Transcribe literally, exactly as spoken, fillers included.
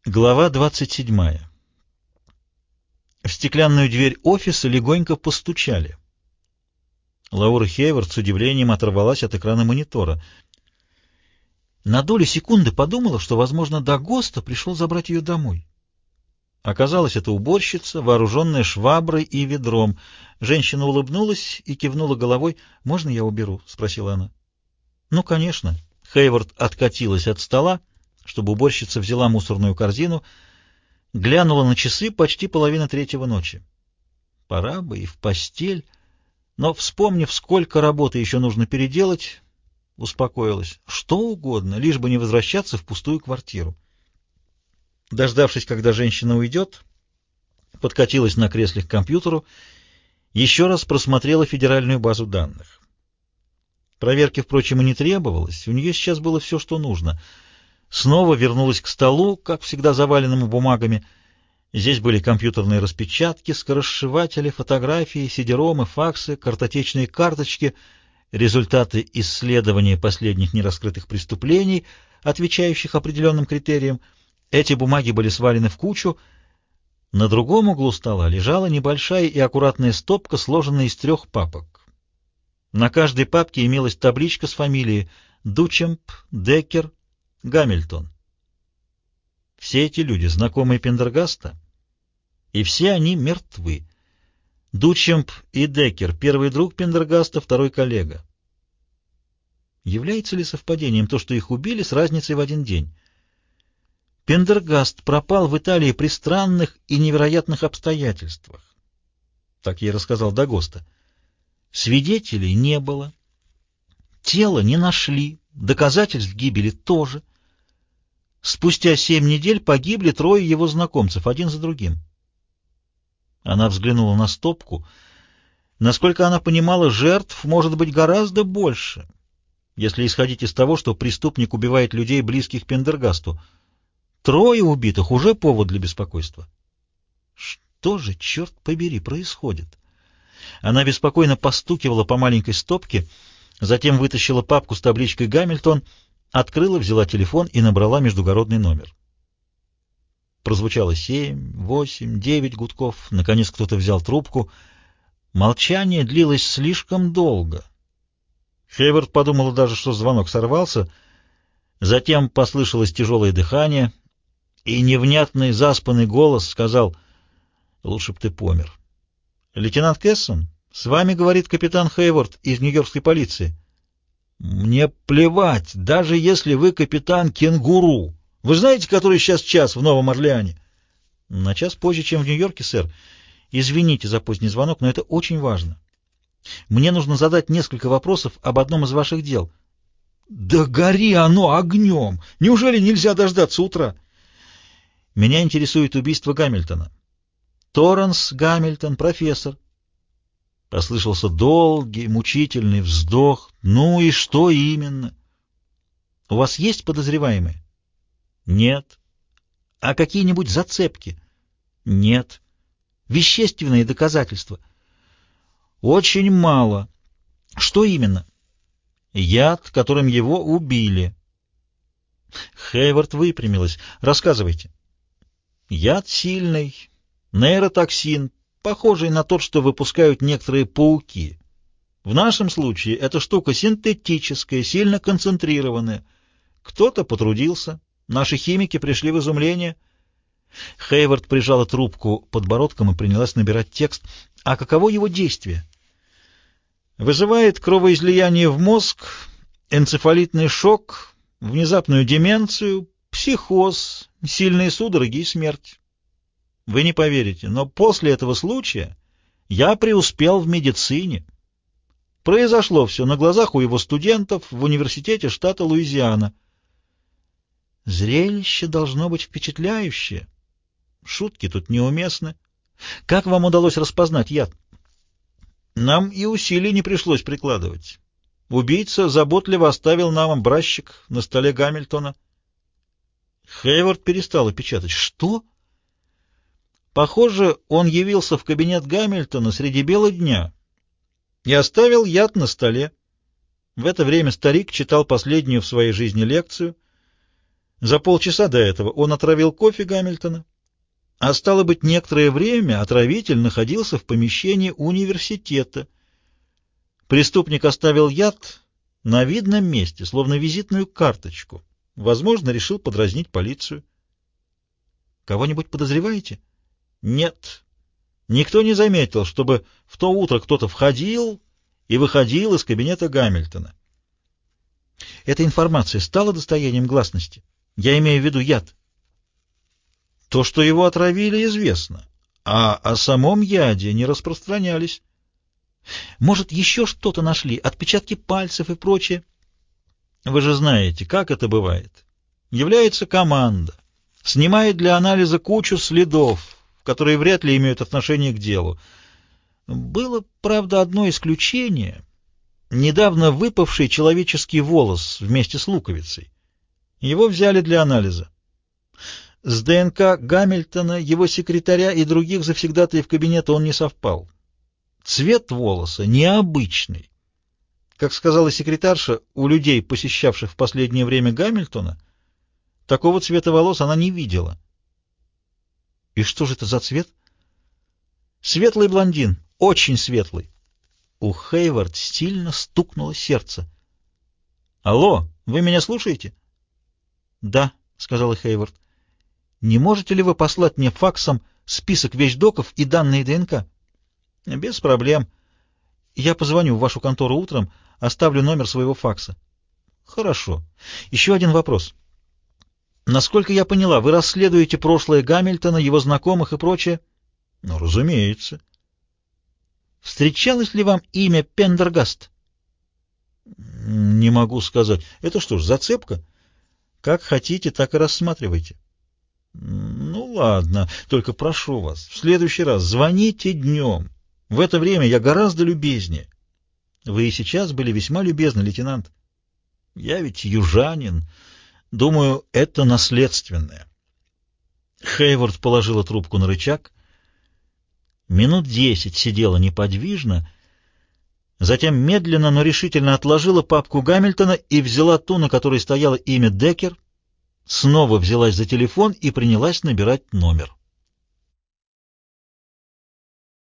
Глава двадцать седьмая. В стеклянную дверь офиса легонько постучали. Лаура Хейвард с удивлением оторвалась от экрана монитора. На долю секунды подумала, что, возможно, Дагоста пришел забрать ее домой. Оказалось, это уборщица, вооруженная шваброй и ведром. Женщина улыбнулась и кивнула головой. «Можно я уберу?» — спросила она. «Ну, конечно». Хейвард откатилась от стола, чтобы уборщица взяла мусорную корзину, глянула на часы, почти половина третьего ночи. Пора бы и в постель, но, вспомнив, сколько работы еще нужно переделать, успокоилась. Что угодно, лишь бы не возвращаться в пустую квартиру. Дождавшись, когда женщина уйдет, подкатилась на кресле к компьютеру, еще раз просмотрела федеральную базу данных. Проверки, впрочем, и не требовалось, у нее сейчас было все, что нужно. Снова вернулась к столу, как всегда заваленному бумагами. Здесь были компьютерные распечатки, скоросшиватели, фотографии, сидеромы, факсы, картотечные карточки, результаты исследования последних нераскрытых преступлений, отвечающих определенным критериям. Эти бумаги были свалены в кучу. На другом углу стола лежала небольшая и аккуратная стопка, сложенная из трех папок. На каждой папке имелась табличка с фамилией Дучемп, Деккер, Гамильтон. Все эти люди знакомые Пендергаста, и все они мертвы. Дучемп и Деккер — первый друг Пендергаста, второй коллега. Является ли совпадением то, что их убили с разницей в один день? Пендергаст пропал в Италии при странных и невероятных обстоятельствах. Так ей рассказал Дагоста. Свидетелей не было. Тело не нашли, доказательств гибели тоже. Спустя семь недель погибли трое его знакомцев, один за другим. Она взглянула на стопку. Насколько она понимала, жертв может быть гораздо больше, если исходить из того, что преступник убивает людей, близких Пендергасту. Трое убитых — уже повод для беспокойства. Что же, черт побери, происходит? Она беспокойно постукивала по маленькой стопке, затем вытащила папку с табличкой «Гамильтон», открыла, взяла телефон и набрала междугородный номер. Прозвучало семь, восемь, девять гудков. Наконец кто-то взял трубку. Молчание длилось слишком долго. Хейвард подумала даже, что звонок сорвался. Затем послышалось тяжелое дыхание, и невнятный заспанный голос сказал: «Лучше б ты помер». «Лейтенант Кессон, с вами говорит капитан Хейвард из нью-йоркской полиции». «Мне плевать, даже если вы капитан Кенгуру. Вы знаете, который сейчас час в Новом Орлеане?» «На час позже, чем в Нью-Йорке, сэр. Извините за поздний звонок, но это очень важно. Мне нужно задать несколько вопросов об одном из ваших дел». «Да гори оно огнем! Неужели нельзя дождаться утра?» «Меня интересует убийство Гамильтона. Торренс Гамильтон, профессор». Послышался долгий, мучительный вздох. «Ну и что именно?» «У вас есть подозреваемые?» «Нет». «А какие-нибудь зацепки?» «Нет». «Вещественные доказательства?» «Очень мало». «Что именно?» «Яд, которым его убили». Хейвард выпрямилась. «Рассказывайте». «Яд сильный, нейротоксин, похожий на тот, что выпускают некоторые пауки. В нашем случае эта штука синтетическая, сильно концентрированная. Кто-то потрудился, наши химики пришли в изумление». Хейвард прижала трубку подбородком и принялась набирать текст. «А каково его действие?» «Вызывает кровоизлияние в мозг, энцефалитный шок, внезапную деменцию, психоз, сильные судороги и смерть. Вы не поверите, но после этого случая я преуспел в медицине. Произошло все на глазах у его студентов в университете штата Луизиана». «Зрелище должно быть впечатляющее. Шутки тут неуместны. Как вам удалось распознать яд?» «Нам и усилий не пришлось прикладывать. Убийца заботливо оставил нам образчик на столе Гамильтона». Хейвард перестала печатать. «Что?» «Похоже, он явился в кабинет Гамильтона среди бела дня и оставил яд на столе. В это время старик читал последнюю в своей жизни лекцию. За полчаса до этого он отравил кофе Гамильтона, а стало быть, некоторое время отравитель находился в помещении университета. Преступник оставил яд на видном месте, словно визитную карточку. Возможно, решил подразнить полицию. Кого-нибудь подозреваете? Нет. Никто не заметил, чтобы в то утро кто-то входил и выходил из кабинета Гамильтона. Эта информация стала достоянием гласности. Я имею в виду яд. То, что его отравили, известно, а о самом яде не распространялись. Может, еще что-то нашли, отпечатки пальцев и прочее? Вы же знаете, как это бывает. Является команда, снимает для анализа кучу следов, которые вряд ли имеют отношение к делу. Было, правда, одно исключение. Недавно выпавший человеческий волос вместе с луковицей. Его взяли для анализа. С ДНК Гамильтона, его секретаря и других завсегдатаев кабинета он не совпал. Цвет волоса необычный. Как сказала секретарша, у людей, посещавших в последнее время Гамильтона, такого цвета волос она не видела. И что же это за цвет? Светлый блондин, очень светлый. У Хейвард сильно стукнуло сердце. «Алло, вы меня слушаете?» «Да», — сказала Хейвард. «Не можете ли вы послать мне факсом список вещдоков и данные ДНК?» «Без проблем. Я позвоню в вашу контору утром, оставлю номер своего факса». «Хорошо. Еще один вопрос. Насколько я поняла, вы расследуете прошлое Гамильтона, его знакомых и прочее?» «Ну, разумеется». «Встречалось ли вам имя Пендергаст?» «Не могу сказать. Это что ж, зацепка? Как хотите, так и рассматривайте». «Ну, ладно. Только прошу вас, в следующий раз звоните днем. В это время я гораздо любезнее». «Вы и сейчас были весьма любезны, лейтенант». «Я ведь южанин. Думаю, это наследственное». Хейвард положила трубку на рычаг. Минут десять сидела неподвижно, затем медленно, но решительно отложила папку Гамильтона и взяла ту, на которой стояло имя Деккер, снова взялась за телефон и принялась набирать номер.